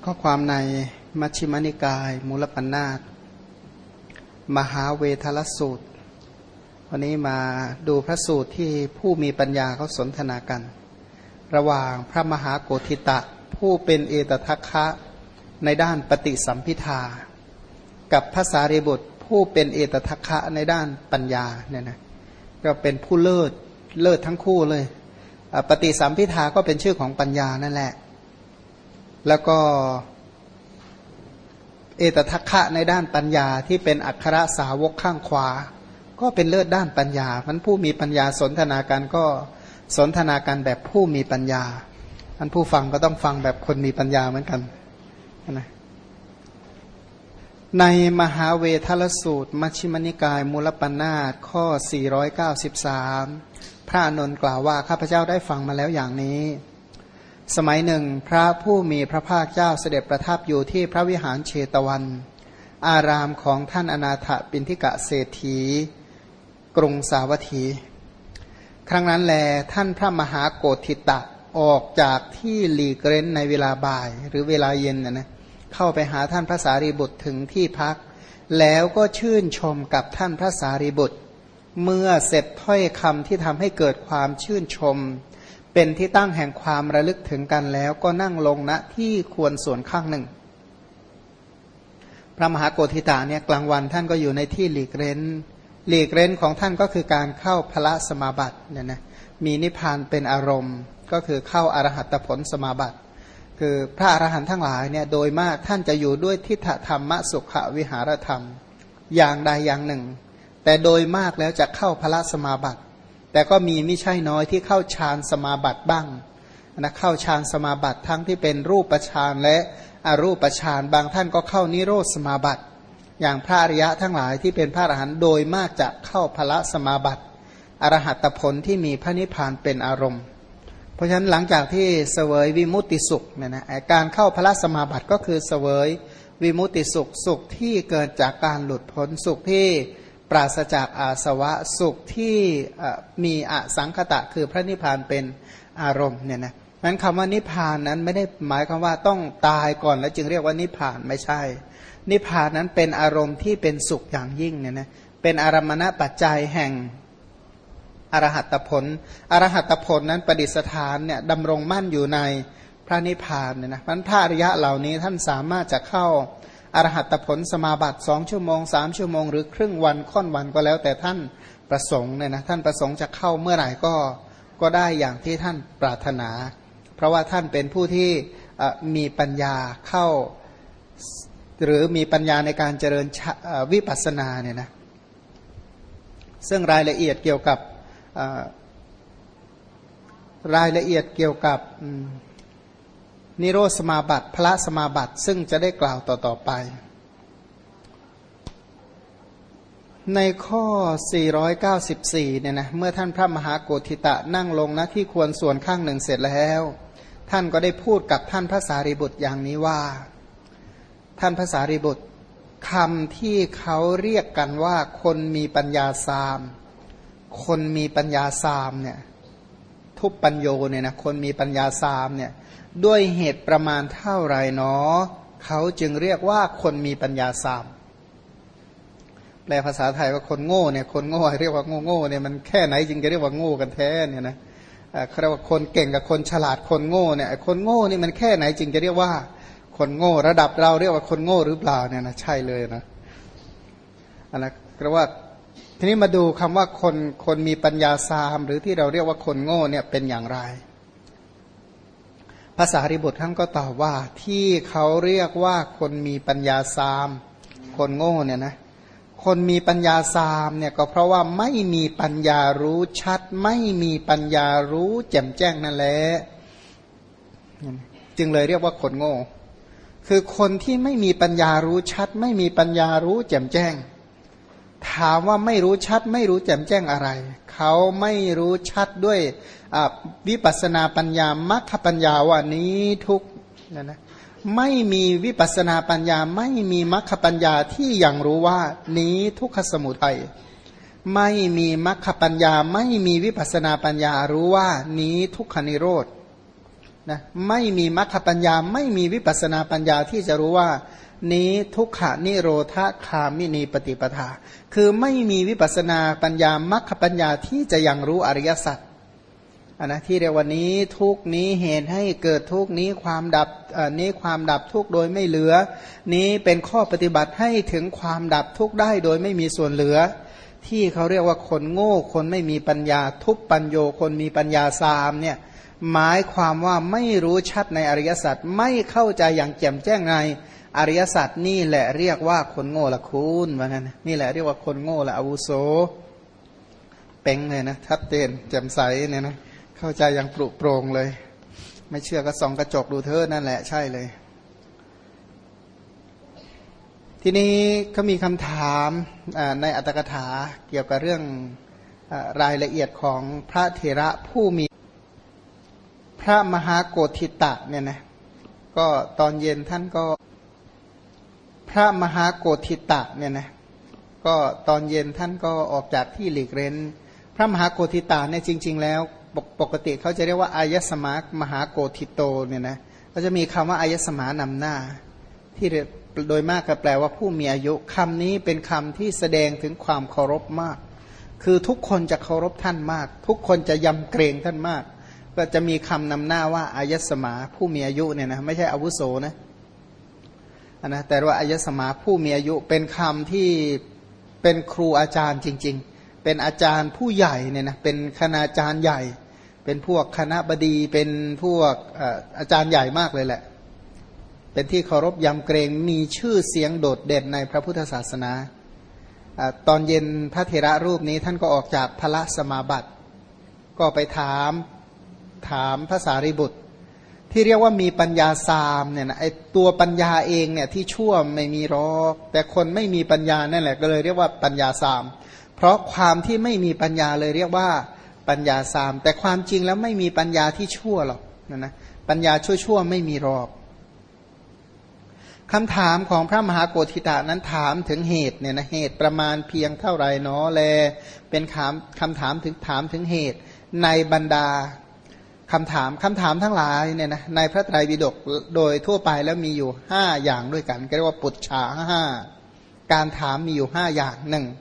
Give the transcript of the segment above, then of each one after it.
ข้อความในมัชฌิมนิกายมูลปัญนาตมหาเวทลสูตรวันนี้มาดูพระสูตรที่ผู้มีปัญญาเขาสนทนากันระหว่างพระมหาโกธิตะผู้เป็นเอตทัคคะในด้านปฏิสัมภิทากับพระสารีบุตรผู้เป็นเอตทัคคะในด้านปัญญาเนี่ยนะก็เป็นผู้เลิศทั้งคู่เลยปฏิสัมภิทาก็เป็นชื่อของปัญญานั่นแหละแล้วก็เอตทัคคะในด้านปัญญาที่เป็นอัครสาวกข้างขวาก็เป็นเลิศด้านปัญญามันผู้มีปัญญาสนทนากันก็สนทนากันแบบผู้มีปัญญาท่านผู้ฟังก็ต้องฟังแบบคนมีปัญญาเหมือนกันนะในมหาเวทลสูตรมัชฌิมนิกายมูลปัญนาตข้อ493พระอานนท์กล่าวว่าข้าพเจ้าได้ฟังมาแล้วอย่างนี้สมัยหนึ่งพระผู้มีพระภาคเจ้าเสด็จประทับอยู่ที่พระวิหารเชตวันอารามของท่านอนาถปิณฑิกะเศรษฐีกรุงสาวัตถีครั้งนั้นแลท่านพระมหาโกธิตะออกจากที่หลีกเร้นในเวลาบ่ายหรือเวลาเย็นนะเข้าไปหาท่านพระสารีบุตรถึงที่พักแล้วก็ชื่นชมกับท่านพระสารีบุตรเมื่อเสร็จถ้อยคำที่ทำให้เกิดความชื่นชมเป็นที่ตั้งแห่งความระลึกถึงกันแล้วก็นั่งลงณที่ควรส่วนข้างหนึ่งพระมหาโกธิตาเนี่ยกลางวันท่านก็อยู่ในที่หลีกเร้นของท่านก็คือการเข้าพละสมาบัติเนี่ยนะมีนิพพานเป็นอารมณ์ก็คือเข้าอรหัตผลสมาบัติคือพระอรหันต์ทั้งหลายเนี่ยโดยมากท่านจะอยู่ด้วยทิฏฐธรรมสุขวิหารธรรมอย่างใดอย่างหนึ่งแต่โดยมากแล้วจะเข้าพละสมาบัติแต่ก็มีไม่ใช่น้อยที่เข้าฌานสมาบัติบ้างนะเข้าฌานสมาบัติทั้งที่เป็นรูปฌานและอรูปฌานบางท่านก็เข้านิโรธสมาบัติอย่างพระอริยะทั้งหลายที่เป็นพระอรหันต์โดยมากจะเข้าพละสมาบัติอรหัตผลที่มีพระนิพพานเป็นอารมณ์เพราะฉะนั้นหลังจากที่เสวยวิมุตติสุขเนี่ยนะการเข้าพละสมาบัติก็คือเสวยวิมุตติสุขสุขที่เกิดจากการหลุดพ้นสุขที่ปราศจากอาสวะสุขที่มีอสังคตะคือพระนิพพานเป็นอารมณ์เนี่ยนะนั้นคำว่านิพพานนั้นไม่ได้หมายความว่าต้องตายก่อนแล้วจึงเรียกว่านิพพานไม่ใช่นิพพานนั้นเป็นอารมณ์ที่เป็นสุขอย่างยิ่งเนี่ยนะเป็นอารมณปัจจัยแห่งอรหัตผลอรหัตผลนั้นประดิษฐานเนี่ยดำรงมั่นอยู่ในพระนิพพานเนี่ยนะพระอริยะเหล่านี้ท่านสามารถจะเข้าอรหัตผลสมาบัติ2ชั่วโมง3ชั่วโมงหรือครึ่งวันค่อนวันก็แล้วแต่ท่านประสงค์เนี่ยนะท่านประสงค์จะเข้าเมื่อไหร่ก็ได้อย่างที่ท่านปรารถนาเพราะว่าท่านเป็นผู้ที่มีปัญญาเข้าหรือมีปัญญาในการเจริญวิปัสสนาเนี่ยนะซึ่งรายละเอียดเกี่ยวกับนิโรธสมาบัติพละสมาบัติซึ่งจะได้กล่าวต่อไปในข้อ494เนี่ยนะเมื่อท่านพระมหาโกธิตะนั่งลงณที่ควรส่วนข้างหนึ่งเสร็จแล้วท่านก็ได้พูดกับท่านพระสารีบุตรอย่างนี้ว่าท่านพระสารีบุตรคำที่เขาเรียกกันว่าคนมีปัญญาสามคนมีปัญญาสามเนี่ยทุปปัญโยเนี่ยนะคนมีปัญญาสามเนี่ยด้วยเหตุประมาณเท่าไรเนาะเขาจึงเรียกว่าคนมีปัญญาสามแปลภาษาไทยว่าคนโง่เนี่ยคนโง่เรียกว่าโง่เนี่ยมันแค่ไหนจึงจะเรียกว่าโง่กันแท้เนี่ยนะเขาเรียกว่าคนเก่งกับคนฉลาดคนโง่เนี่ยคนโง่นี่มันแค่ไหนจึงจะเรียกว่าคนโง่ระดับเราเรียกว่าคนโง่หรือเปล่าเนี่ยนะใช่เลยนะอันนั้นก็ว่าทีนี้มาดูคำว่าคนมีปัญญาสามหรือที่เราเรียกว่าคนโง่เนี่ยเป็นอย่างไรภาษาริบุตรท่านก็ตอบว่าที่เขาเรียกว่าคนมีปัญญาสามคนโง่เนี่ยนะคนมีปัญญาสามเนี่ยก็เพราะว่าไม่มีปัญญารู้ชัดไม่มีปัญญารู้แจ่มแจ้งนั่นแหละจึงเลยเรียกว่าคนโง่คือคนที่ไม่มีปัญญารู้ชัดไม่มีปัญญารู้แจ่มแจ้งถามว่าไม่รู้ชัดไม่รู้แจ่มแจ้งอะไรเขาไม่รู้ชัดด้วยวิปัสสนาปัญญามัคคปัญญาว่านี้ทุกนะไม่มีวิปัสสนาปัญญาไม่มีมัคคปัญญาที่ยังรู้ว่านี้ทุกขสมุทัยไม่มีมัคคปัญญาไม่มีวิปัสสนาปัญญารู้ว่านี้ทุกขนิโรธนะไม่มีมรรคปัญญาไม่มีวิปัสสนาปัญญาที่จะรู้ว่านี้ทุกขานิโรธคามินีปฏิปทาคือไม่มีวิปัสสนาปัญญามรรคปัญญาที่จะยังรู้อริยสัจนะที่เรียกว่านี้ทุกนี้เหตุให้เกิดทุกนี้ความดับนี้ความดับทุกโดยไม่เหลือนี้เป็นข้อปฏิบัติให้ถึงความดับทุกได้โดยไม่มีส่วนเหลือที่เขาเรียกว่าคนโง่คนไม่มีปัญญาทุปปัญโยคนมีปัญญาสามเนี่ยหมายความว่าไม่รู้ชัดในอริยสัจไม่เข้าใจอย่างแจ่มแจ้งในอริยสัจนี่แหละเรียกว่าคนโง่ละคุณว่างั้นนี่แหละเรียกว่าคนโง่ละอาวุโสเป่งเลยนะชัดเจนแจ่มใสเนี่ยนะเข้าใจอย่างปรุโปร่งเลยไม่เชื่อก็ส่องกระจกดูเธอนั่นแหละใช่เลยทีนี้ก็มีคำถามในอัตถกถาเกี่ยวกับเรื่องรายละเอียดของพระเถระผู้มีพระมหาโกฏิตะเนี่ยนะก็ตอนเย็นท่านก็พระมหาโกฏิตะเนี่ยนะก็ตอนเย็นท่านก็ออกจากที่หลีกเร้นพระมหาโกฏิตะเนี่ยจริงๆแล้วปกติเขาจะเรียกว่าอายสมามหาโกฏิโตเนี่ยนะก็จะมีคำว่าอายสมานำหน้าที่โดยมากก็แปลว่าผู้มีอายุคำนี้เป็นคำที่แสดงถึงความเคารพมากคือทุกคนจะเคารพท่านมากทุกคนจะยำเกรงท่านมากก็จะมีคำนำหน้าว่าอายสมาผู้มีอายุเนี่ยนะไม่ใช่อาวุโสนะแต่ว่าอายสมาผู้มีอายุเป็นคำที่เป็นครูอาจารย์จริงๆเป็นอาจารย์ผู้ใหญ่เนี่ยนะเป็นคณาจารย์ใหญ่เป็นพวกคณะบดีเป็นพวกอาจารย์ใหญ่มากเลยแหละเป็นที่เคารพยำเกรงมีชื่อเสียงโดดเด่นในพระพุทธศาสนาตอนเย็นพระเถระรูปนี้ท่านก็ออกจากพระสมาบัติก็ไปถามพระสารีบุตรที่เรียกว่ามีปัญญาสามเนี่ยนะไอตัวปัญญาเองเนี่ยที่ชั่วไม่มีหรอกแต่คนไม่มีปัญญานั่นแหละก็เลยเรียกว่าปัญญาสามเพราะความที่ไม่มีปัญญาเลยเรียกว่าปัญญาสามแต่ความจริงแล้วไม่มีปัญญาที่ชั่วหรอกนะปัญญาชั่วไม่มีหรอกคำถามของพระมหาโกฏิตะนั้นถามถึงเหตุเนี่ยนะเหตุประมาณเพียงเท่าไหร่เนาะแลเป็นคำถามถึงเหตุในบรรดาคำถามทั้งหลายเนี่ยนะในพระไตรปิฎกโดยทั่วไปแล้วมีอยู่5อย่างด้วยกันเรียกว่าปุจฉา5การถามมีอยู่5อย่าง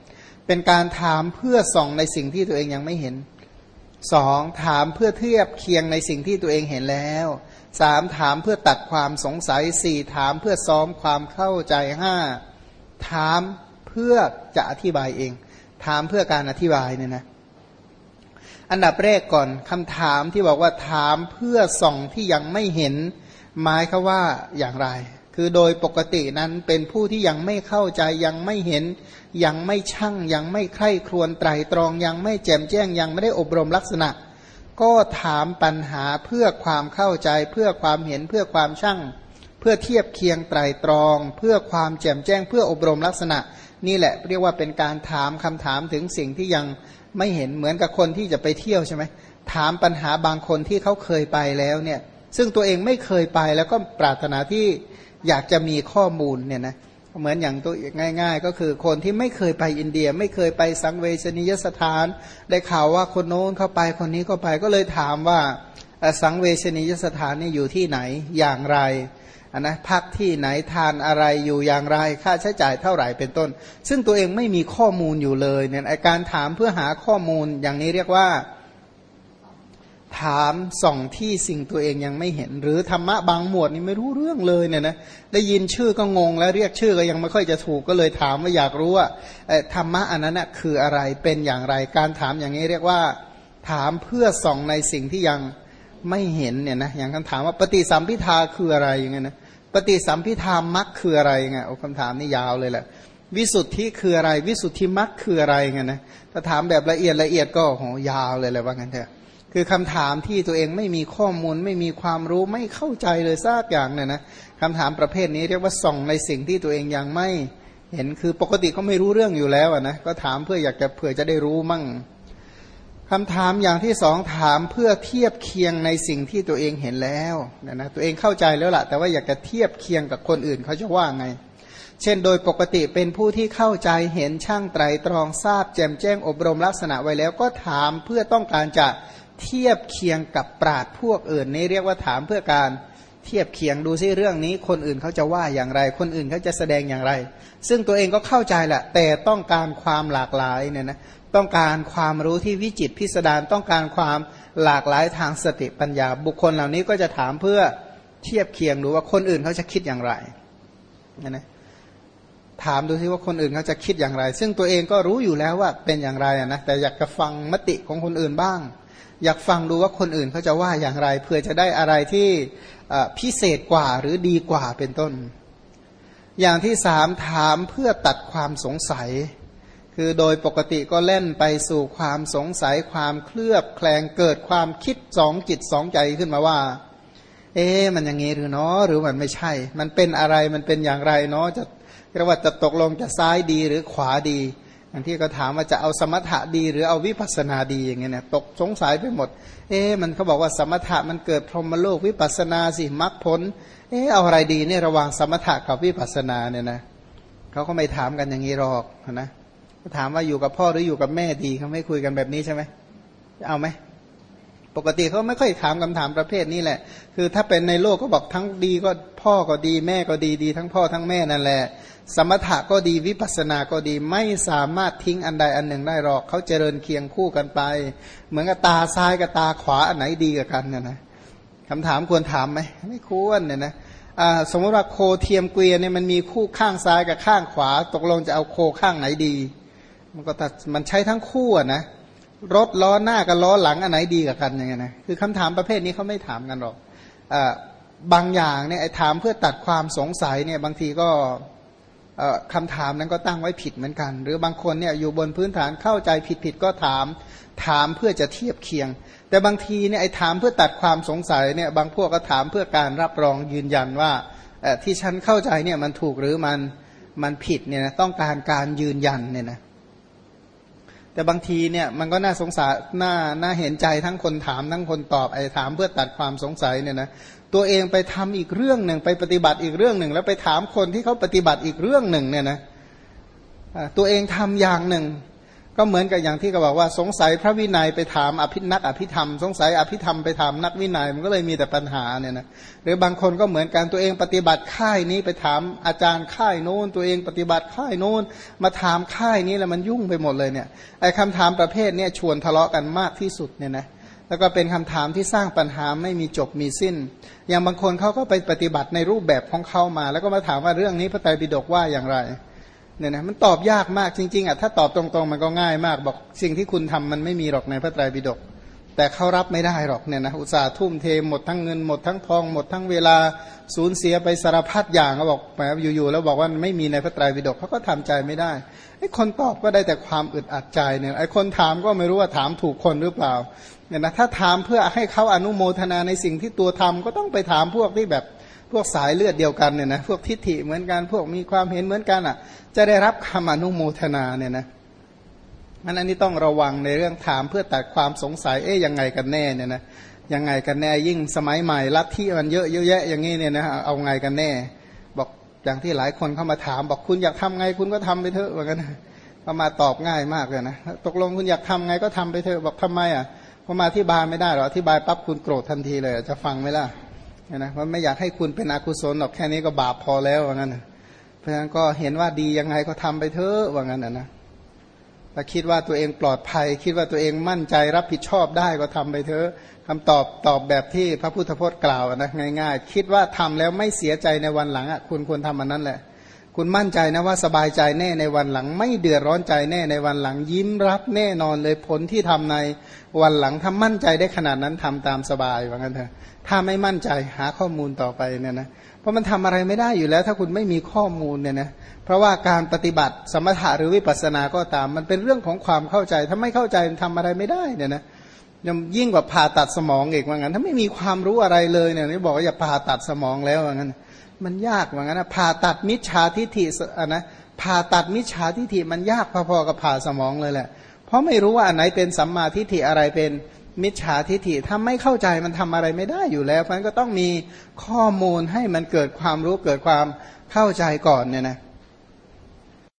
1เป็นการถามเพื่อส่องในสิ่งที่ตัวเองยังไม่เห็น2ถามเพื่อเทียบเคียงในสิ่งที่ตัวเองเห็นแล้ว3ถามเพื่อตัดความสงสัย4ถามเพื่อซ้อมความเข้าใจ5ถามเพื่อจะอธิบายเองถามเพื่อการอธิบายเนี่ยนะอันดับแรกก่อนคำถามที่บอกว่าถามเพื่อส่องที่ยังไม่เห็นหมายเขาว่าอย่างไรคือโดยปกตินั้นเป็นผู้ที่ยังไม่เข้าใจยังไม่เห็นยังไม่ชั่งยังไม่ใคร่ครวญไตรตรองยังไม่แจ่มแจ้งยังไม่ได้อบรมลักษณะก็ถามปัญหาเพื่อความเข้าใจเพื่อความเห็นเพื่อความชั่งเพื่อเทียบเคียงไตรตรองเพื่อความแจ่มแจ้งเพื่ออบรมลักษณะนี่แหละเรียกว่าเป็นการถามคำถามถึงสิ่งที่ยังไม่เห็นเหมือนกับคนที่จะไปเที่ยวใช่ไหมถามปัญหาบางคนที่เขาเคยไปแล้วเนี่ยซึ่งตัวเองไม่เคยไปแล้วก็ปรารถนาที่อยากจะมีข้อมูลเนี่ยนะเหมือนอย่างตัวง่ายๆก็คือคนที่ไม่เคยไปอินเดียไม่เคยไปสังเวชนียสถานได้ข่าวว่าคนโน้นเข้าไปคนนี้ก็ไปก็เลยถามว่าสังเวชนียสถานนี่อยู่ที่ไหนอย่างไรนะพักที่ไหนทานอะไรอยู่อย่างไรค่าใช้จ่ายเท่าไหร่เป็นต้นซึ่งตัวเองไม่มีข้อมูลอยู่เลยเนี่ยการถามเพื่อหาข้อมูลอย่างนี้เรียกว่าถามส่องที่สิ่งตัวเองยังไม่เห็นหรือธรรมะบางหมวดนี่ไม่รู้เรื่องเลยเนี่ยนะได้ยินชื่อก็งงแล้วเรียกชื่อก็ยังไม่ค่อยจะถูกก็เลยถามว่าอยากรู้ว่าธรรมะอันนั้นนะคืออะไรเป็นอย่างไรการถามอย่างนี้เรียกว่าถามเพื่อส่องในสิ่งที่ยังไม่เห็นเนี่ยนะอย่างคำถามว่าปฏิสัมภิทาคืออะไรอย่างเงี้ยนะปฏิสัมภิทามรรคคืออะไรเงี้ยโอ้คำถามนี่ยาวเลยแหละวิสุทธิคืออะไรวิสุทธิมรรคคืออะไรเงี้ยนะถ้าถามแบบละเอียดก็โหยาวเลยแหละว่างั้นเถอะคือคำถามที่ตัวเองไม่มีข้อมูลไม่มีความรู้ไม่เข้าใจเลยสักอย่างเนี่ยนะคำถามประเภทนี้เรียกว่าส่องในสิ่งที่ตัวเองยังไม่เห็นคือปกติก็ไม่รู้เรื่องอยู่แล้วนะก็ถามเพื่ออยากจะเผื่อจะได้รู้มั่งคำถามอย่างที่สองถามเพื่อเทียบเคียงในสิ่งที่ตัวเองเห็นแล้วนะตัวเองเข้าใจแล้วล่ะแต่ว่าอยากจะเทียบเคียงกับคนอื่นเขาจะว่าไงเช่นโดยปกติเป็นผู้ที่เข้าใจเห็นช่างไตรตรองทราบแจ่มแจ้งอบรมลักษณะไว้แล้วก็ถามเพื่อต้องการจะเทียบเคียงกับปราชญ์พวกอื่นนี้เรียกว่าถามเพื่อการเทียบเคียงดูซิเรื่องนี้คนอื่นเขาจะว่าอย่างไรคนอื่นเขาจะแสดงอย่างไรซึ่งตัวเองก็เข้าใจแหละแต่ต้องการความหลากหลายเนี่ยนะต้องการความรู้ที่วิจิตรพิสดารต้องการความหลากหลายทางสติปัญญาบุคคลเหล่านี้ก็จะถามเพื่อเทียบเคียงดูว่าคนอื่นเขาจะคิดอย่างไรนะถามดูซิว่าคนอื่นเขาจะคิดอย่างไรซึ่งตัวเองก็รู้อยู่แล้วว่าเป็นอย่างไรนะแต่อยากจะฟังมติของคนอื่นบ้างอยากฟังดูว่าคนอื่นเขาจะว่าอย่างไรเพื่อจะได้อะไรที่พิเศษกว่าหรือดีกว่าเป็นต้นอย่างที่สามถามเพื่อตัดความสงสัยคือโดยปกติก็เล่นไปสู่ความสงสัยความเคลือบแคลงเกิดความคิดสองจิตสองใจขึ้นมาว่ามันอย่างงี้หรือเนาะหรือมันไม่ใช่มันเป็นอะไรมันเป็นอย่างไรเนาะจะเรียกว่าจะตกลงจะซ้ายดีหรือขวาดีอย่างที่ก็ถามว่าจะเอาสมถะดีหรือเอาวิปัสสนาดีอย่างเงี้ยนะตกสงสัยไปหมดมันเขาบอกว่าสมถะมันเกิดพรหมโลกวิปัสสนาสิมรรคผลเอาอะไรดีเนี่ยระหว่างสมถะกับวิปัสสนาเนี่ยนะเขาก็ไม่ถามกันอย่างนี้หรอกนะถามว่าอยู่กับพ่อหรืออยู่กับแม่ดีเขาไม่คุยกันแบบนี้ใช่ไหมเอาไหมปกติเขาไม่ค่อยถามคำถามประเภทนี้แหละคือถ้าเป็นในโลกก็บอกทั้งดีก็พ่อก็ดีแม่ก็ดีดีทั้งพ่อทั้งแม่นั่นแหละสมถะก็ดีวิปัสสนาก็ดีไม่สามารถทิ้งอันใดอันหนึ่งได้หรอกเขาเจริญเคียงคู่กันไปเหมือนกับตาซ้ายกับตาขวาอันไหนดีกว่ากันเนี่ยนะคำถามควรถามไหมไม่ควรเนี่ยนะสมมติว่าโคเทียมเกวียนเนี่ยมันมีคู่ข้างซ้ายกับข้างขวาตกลงจะเอาโคข้างไหนดีมันใช้ทั้งคู่นะรถล้อหน้ากับล้อหลังอันไหนดีกว่ากันอย่างเงี้ยนะคือคำถามประเภทนี้เขาไม่ถามกันหรอกบางอย่างเนี่ยถามเพื่อตัดความสงสัยเนี่ยบางทีก็คำถามนั้นก็ตั้งไว้ผิดเหมือนกันหรือบางคนเนี่ยอยู่บนพื้นฐานเข้าใจผิดก็ถามเพื่อจะเทียบเคียงแต่บางทีเนี่ยถามเพื่อตัดความสงสัยเนี่ยบางพวกก็ถามเพื่อการรับรองยืนยันว่าที่ฉันเข้าใจเนี่ยมันถูกหรือมันผิดเนี่ยนะต้องการยืนยันเนี่ยนะแต่บางทีเนี่ยมันก็น่าสงสารน่าเห็นใจทั้งคนถามทั้งคนตอบถามเพื่อตัดความสงสัยเนี่ยนะตัวเองไปทำอีกเรื่องหนึ่งไปปฏิบัติอีกเรื่องหนึ่งแล้วไปถามคนที่เขาปฏิบัติอีกเรื่องหนึ่งเนี่ยนะตัวเองทำอย่างหนึ่งก็เหมือนกับอย่างที่เขาบอกว่าสงสัยพระวินัยไปถามนักอภิธรรมสงสัยอภิธรรมไปถามนักวินัยมันก็เลยมีแต่ปัญหาเนี่ยนะหรือบางคนก็เหมือนกันตัวเองปฏิบัติค่ายนี้ไปถามอาจารย์ค่ายโน้นตัวเองปฏิบัติค่ายโน้นมาถามค่ายนี้แล้วมันยุ่งไปหมดเลยเนี่ยคำถามประเภทนี้ชวนทะเลาะกันมากที่สุดเนี่ยนะแล้วก็เป็นคำถามที่สร้างปัญหาไม่มีจบมีสิ้นอย่างบางคนเขาก็ไปปฏิบัติในรูปแบบของเขามาแล้วก็มาถามว่าเรื่องนี้พระไตรปิฎกว่าอย่างไรเนี่ยนะมันตอบยากมากจริงๆถ้าตอบตรงๆมันก็ง่ายมากบอกสิ่งที่คุณทำมันไม่มีหรอกในพระไตรปิฎกแต่เขารับไม่ได้หรอกเนี่ยนะอุตส่าห์ทุ่มเทหมดทั้งเงินหมดทั้งทองหมดทั้งเวลาสูญเสียไปสารพัดอย่างเขาบอกแหมอยู่ๆแล้วบอกว่าไม่มีในพระไตรปิฎกเขาก็ทำใจไม่ได้ไอ้คนตอบก็ได้แต่ความอึดอัดใจเนี่ยไอ้คนถามก็ไม่รู้ว่าถามถูกคนหรือเปล่าเนี่ยนะถ้าถามเพื่อให้เขาอนุโมทนาในสิ่งที่ตัวทำก็ต้องไปถามพวกที่แบบพวกสายเลือดเดียวกันเนี่ยนะพวกทิฏฐิเหมือนกันพวกมีความเห็นเหมือนกันจะได้รับคำอนุโมทนาเนี่ยนะอันนี้ต้องระวังในเรื่องถามเพื่อตัดความสงสัยยังไงกันแน่เนี่ยนะยังไงกันแน่ยิ่งสมัยใหม่ลัทธิมันเยอะแยะอย่างนี้เนี่ยนะเอาไงกันแน่บอกอย่างที่หลายคนเข้ามาถามบอกคุณอยากทำไงคุณก็ทำไปเถอะว่ากันเขามาตอบง่ายมากเลยนะตกลงคุณอยากทำไงก็ทำไปเถอะบอกทำไมเพราะมาอธิบายไม่ได้หรอกอธิบายปั๊บคุณโกรธทันทีเลยจะฟังไหมล่ะนะว่าไม่อยากให้คุณเป็นอกุศลหรอกแค่นี้ก็บาปพอแล้วว่างั้นเพราะฉะนั้นก็เห็นว่าดียังไงก็ทำไปเถอะว่างั้นนะถ้าคิดว่าตัวเองปลอดภัยคิดว่าตัวเองมั่นใจรับผิดชอบได้ก็ทำไปเถอะคำตอบแบบที่พระพุทธพจน์กล่าวนะง่ายๆคิดว่าทำแล้วไม่เสียใจในวันหลังคุณควรทำอันนั้นแหละคุณมั่นใจนะว่าสบายใจแน่ในวันหลังไม่เดือดร้อนใจแน่ในวันหลังยิ้มรับแน่นอนเลยผลที่ทำในวันหลังถ้ามั่นใจได้ขนาดนั้นทำตามสบายว่างั้นเถอะถ้าไม่มั่นใจหาข้อมูลต่อไปเนี่ยนะเพราะมันทำอะไรไม่ได้อยู่แล้วถ้าคุณไม่มีข้อมูลเนี่ยนะเพราะว่าการปฏิบัติสมถะหรือวิปัสสนาก็ตามมันเป็นเรื่องของความเข้าใจถ้าไม่เข้าใจมันทำอะไรไม่ได้เนี่ยนะยิ่งกว่าผ่าตัดสมองอีกว่างั้นถ้าไม่มีความรู้อะไรเลยเนี่ยนี่บอกว่าอย่าผ่าตัดสมองแล้วว่างั้นมันยากว่างั้นนะผ่าตัดมิจฉาทิฏฐินะผ่าตัดมิจฉาทิฏฐิมันยากพอๆกับผ่าสมองเลยแหละเพราะไม่รู้ว่าอันไหนเป็นสัมมาทิฏฐิอะไรเป็นมิจฉาทิฏฐิถ้าไม่เข้าใจมันทำอะไรไม่ได้อยู่แล้วเพราะฉะนั้นก็ต้องมีข้อมูลให้มันเกิดความรู้เกิดความเข้าใจก่อนเนี่ยนะ